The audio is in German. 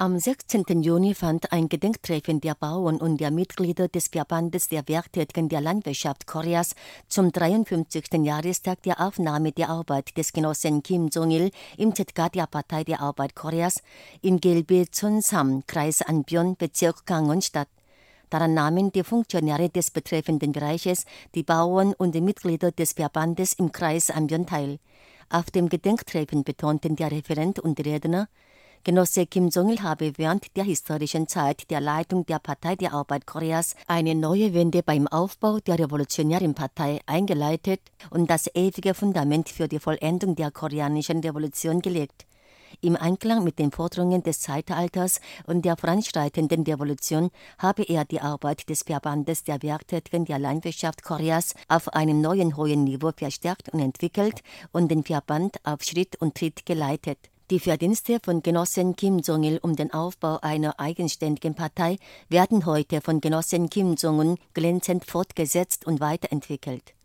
Am 16. Juni fand ein Gedenktreffen der Bauern und der Mitglieder des Verbandes der Werktätigen der Landwirtschaft Koreas zum 53. Jahrestag der Aufnahme der Arbeit des Genossen Kim Jong-il im ZK der Partei der Arbeit Koreas in Gilbe-Cheon-sam, Kreis Anbyon, Bezirk Gangwon statt. Daran nahmen die Funktionäre des betreffenden Bereiches, die Bauern und die Mitglieder des Verbandes im Kreis Anbyon teil. Auf dem Gedenktreffen betonten der Referent und Redner, Genosse Kim Jong-il habe während der historischen Zeit der Leitung der Partei der Arbeit Koreas eine neue Wende beim Aufbau der revolutionären Partei eingeleitet und das ewige Fundament für die Vollendung der koreanischen Revolution gelegt. Im Einklang mit den Forderungen des Zeitalters und der voranschreitenden Revolution habe er die Arbeit des Verbandes der Werktätigen der Landwirtschaft Koreas auf einem neuen hohen Niveau verstärkt und entwickelt und den Verband auf Schritt und Tritt geleitet. Die Verdienste von Genossen Kim Jong-il um den Aufbau einer eigenständigen Partei werden heute von Genossen Kim Jong-un glänzend fortgesetzt und weiterentwickelt.